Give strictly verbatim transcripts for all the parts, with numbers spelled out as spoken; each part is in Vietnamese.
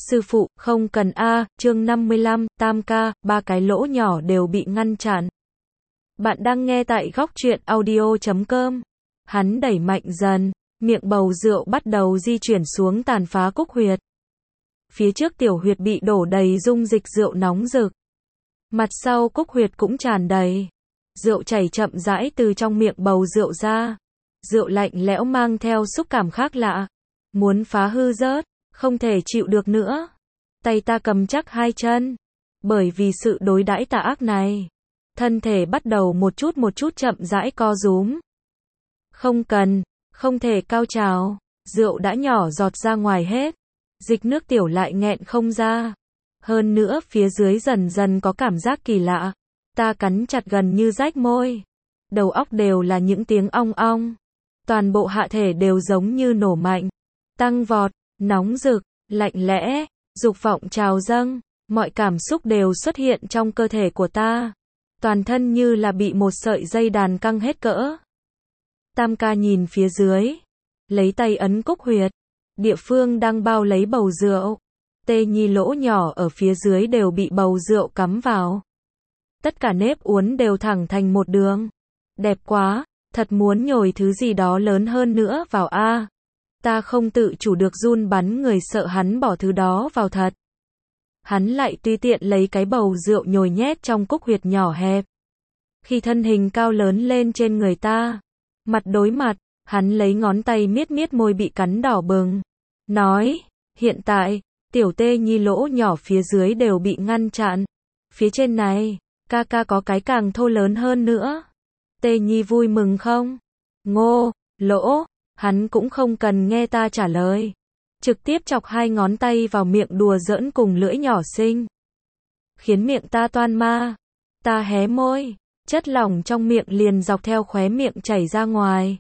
Sư phụ, không cần a, chương năm mươi lăm, Tam ca, ba cái lỗ nhỏ đều bị ngăn chặn. Bạn đang nghe tại góc truyện audio chấm com. Hắn đẩy mạnh dần, miệng bầu rượu bắt đầu di chuyển xuống tàn phá cúc huyệt. Phía trước tiểu huyệt bị đổ đầy dung dịch rượu nóng rực. Mặt sau cúc huyệt cũng tràn đầy. Rượu chảy chậm rãi từ trong miệng bầu rượu ra. Rượu lạnh lẽo mang theo xúc cảm khác lạ. Muốn phá hư rớt, không thể chịu được nữa. Tay ta cầm chắc hai chân. Bởi vì sự đối đãi tà ác này, thân thể bắt đầu một chút một chút chậm rãi co rúm. Không cần, không thể cao trào. Rượu đã nhỏ giọt ra ngoài hết. Dịch nước tiểu lại nghẹn không ra. Hơn nữa phía dưới dần dần có cảm giác kỳ lạ. Ta cắn chặt gần như rách môi. Đầu óc đều là những tiếng ong ong. Toàn bộ hạ thể đều giống như nổ mạnh. Tăng vọt, nóng rực, lạnh lẽ, dục vọng trào dâng. Mọi cảm xúc đều xuất hiện trong cơ thể của ta. Toàn thân như là bị một sợi dây đàn căng hết cỡ. Tam ca nhìn phía dưới. Lấy tay ấn cúc huyệt. Địa phương đang bao lấy bầu rượu. Tê nhi lỗ nhỏ ở phía dưới đều bị bầu rượu cắm vào. Tất cả nếp uốn đều thẳng thành một đường. Đẹp quá, thật muốn nhồi thứ gì đó lớn hơn nữa vào a. Ta không tự chủ được run bắn người sợ hắn bỏ thứ đó vào thật. Hắn lại tùy tiện lấy cái bầu rượu nhồi nhét trong cúc huyệt nhỏ hẹp. Khi thân hình cao lớn lên trên người ta, mặt đối mặt, hắn lấy ngón tay miết miết môi bị cắn đỏ bừng. Nói, hiện tại, tiểu tê nhi lỗ nhỏ phía dưới đều bị ngăn chặn. Phía trên này, ca ca có cái càng thô lớn hơn nữa. Tê nhi vui mừng không? Ngô, lỗ, hắn cũng không cần nghe ta trả lời. Trực tiếp chọc hai ngón tay vào miệng đùa giỡn cùng lưỡi nhỏ xinh. Khiến miệng ta toan ma. Ta hé môi, chất lỏng trong miệng liền dọc theo khóe miệng chảy ra ngoài.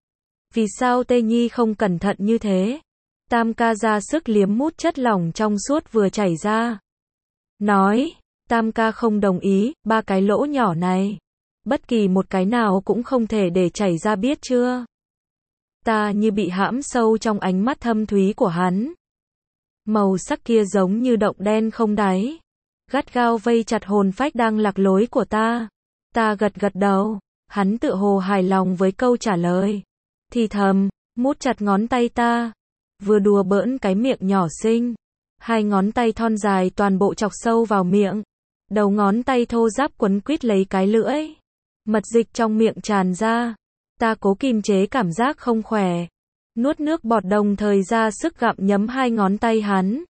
Vì sao Tê Nhi không cẩn thận như thế? Tam ca ra sức liếm mút chất lỏng trong suốt vừa chảy ra. Nói, Tam ca không đồng ý, ba cái lỗ nhỏ này. Bất kỳ một cái nào cũng không thể để chảy ra biết chưa? Ta như bị hãm sâu trong ánh mắt thâm thúy của hắn. Màu sắc kia giống như động đen không đáy. Gắt gao vây chặt hồn phách đang lạc lối của ta. Ta gật gật đầu. Hắn tự hồ hài lòng với câu trả lời. Thì thầm, mút chặt ngón tay ta. Vừa đùa bỡn cái miệng nhỏ xinh. Hai ngón tay thon dài toàn bộ chọc sâu vào miệng. Đầu ngón tay thô ráp quấn quýt lấy cái lưỡi. Mật dịch trong miệng tràn ra. Ta cố kìm chế cảm giác không khỏe. Nuốt nước bọt đồng thời ra sức gặm nhấm hai ngón tay hắn.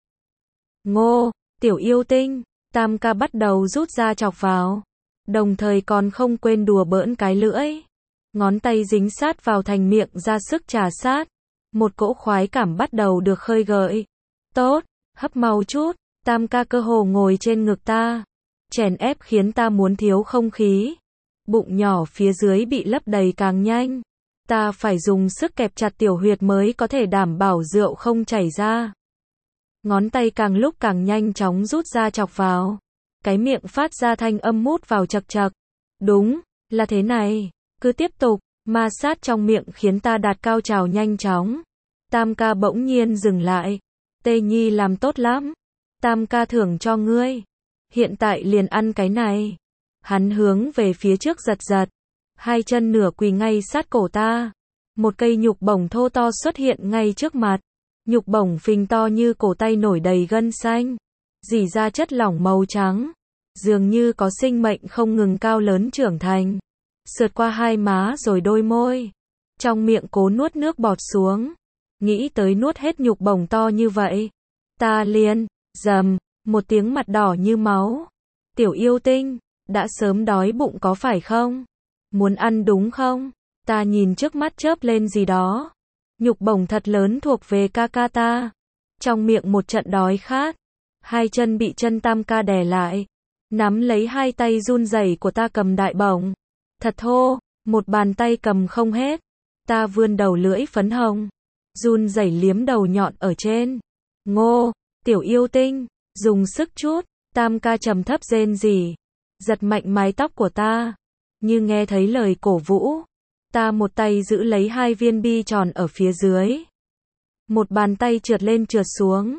Ngô, tiểu yêu tinh. Tam ca bắt đầu rút ra chọc vào. Đồng thời còn không quên đùa bỡn cái lưỡi. Ngón tay dính sát vào thành miệng ra sức trà sát. Một cỗ khoái cảm bắt đầu được khơi gợi. Tốt, hấp mau chút. Tam ca cơ hồ ngồi trên ngực ta. Chèn ép khiến ta muốn thiếu không khí. Bụng nhỏ phía dưới bị lấp đầy càng nhanh. Ta phải dùng sức kẹp chặt tiểu huyệt mới có thể đảm bảo rượu không chảy ra. Ngón tay càng lúc càng nhanh chóng rút ra chọc vào. Cái miệng phát ra thanh âm mút vào chật chật. Đúng, là thế này. Cứ tiếp tục, ma sát trong miệng khiến ta đạt cao trào nhanh chóng. Tam ca bỗng nhiên dừng lại. Tê Nhi làm tốt lắm. Tam ca thưởng cho ngươi. Hiện tại liền ăn cái này. Hắn hướng về phía trước giật giật. Hai chân nửa quỳ ngay sát cổ ta. Một cây nhục bổng thô to xuất hiện ngay trước mặt. Nhục bổng phình to như cổ tay nổi đầy gân xanh. Rỉ ra chất lỏng màu trắng. Dường như có sinh mệnh không ngừng cao lớn trưởng thành. Sượt qua hai má rồi đôi môi. Trong miệng cố nuốt nước bọt xuống. Nghĩ tới nuốt hết nhục bổng to như vậy. Ta liền, rầm, một tiếng mặt đỏ như máu. Tiểu yêu tinh. Đã sớm đói bụng có phải không? Muốn ăn đúng không? Ta nhìn trước mắt chớp lên gì đó. Nhục bổng thật lớn thuộc về ca ca ta. Trong miệng một trận đói khát. Hai chân bị chân Tam ca đè lại. Nắm lấy hai tay run rẩy của ta cầm đại bổng. Thật thô, một bàn tay cầm không hết. Ta vươn đầu lưỡi phấn hồng. Run rẩy liếm đầu nhọn ở trên. Ngô, tiểu yêu tinh, dùng sức chút. Tam ca trầm thấp rên rỉ. Giật mạnh mái tóc của ta. Như nghe thấy lời cổ vũ. Ta một tay giữ lấy hai viên bi tròn ở phía dưới. Một bàn tay trượt lên trượt xuống.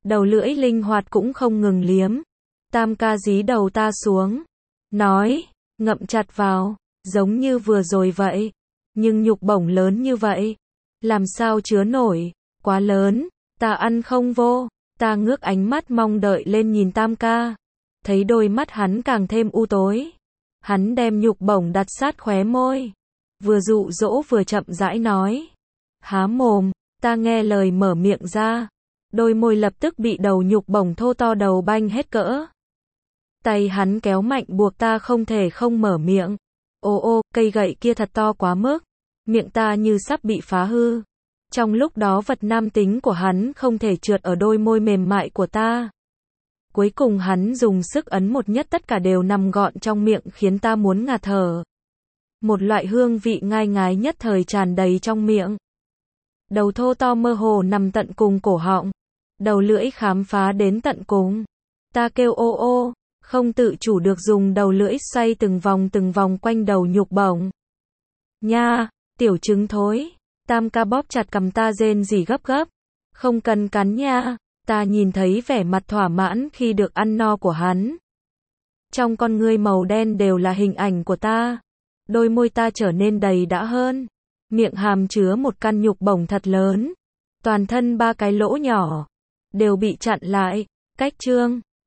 đầu lưỡi linh hoạt cũng không ngừng liếm. Tam ca dí đầu ta xuống, nói, ngậm chặt vào, giống như vừa rồi vậy. Nhưng nhục bổng lớn như vậy, làm sao chứa nổi, quá lớn, ta ăn không vô. Ta ngước ánh mắt mong đợi lên nhìn Tam ca, thấy đôi mắt hắn càng thêm u tối. Hắn đem nhục bổng đặt sát khóe môi, vừa dụ dỗ vừa chậm rãi nói, há mồm. Ta nghe lời mở miệng ra, đôi môi lập tức bị đầu nhục bổng thô to đầu banh hết cỡ. Tay hắn kéo mạnh buộc ta không thể không mở miệng. Ô ô, cây gậy kia thật to quá mức, miệng ta như sắp bị phá hư. Trong lúc đó vật nam tính của hắn không thể trượt ở đôi môi mềm mại của ta. Cuối cùng hắn dùng sức ấn một nhất, tất cả đều nằm gọn trong miệng khiến ta muốn ngạt thở. Một loại hương vị ngai ngái nhất thời tràn đầy trong miệng. Đầu thô to mơ hồ nằm tận cùng cổ họng, đầu lưỡi khám phá đến tận cùng. Ta kêu ô ô, không tự chủ được dùng đầu lưỡi xoay từng vòng từng vòng quanh đầu nhục bổng. Nha, tiểu trứng thối. Tam ca bóp chặt cằm ta rên rỉ gấp gấp. Không cần cắn nha. Ta nhìn thấy vẻ mặt thỏa mãn khi được ăn no của hắn. Trong con ngươi màu đen đều là hình ảnh của ta. Đôi môi ta trở nên đầy đặn hơn. Miệng hàm chứa một căn nhục bổng thật lớn. Toàn thân ba cái lỗ nhỏ đều bị chặn lại. Cách chương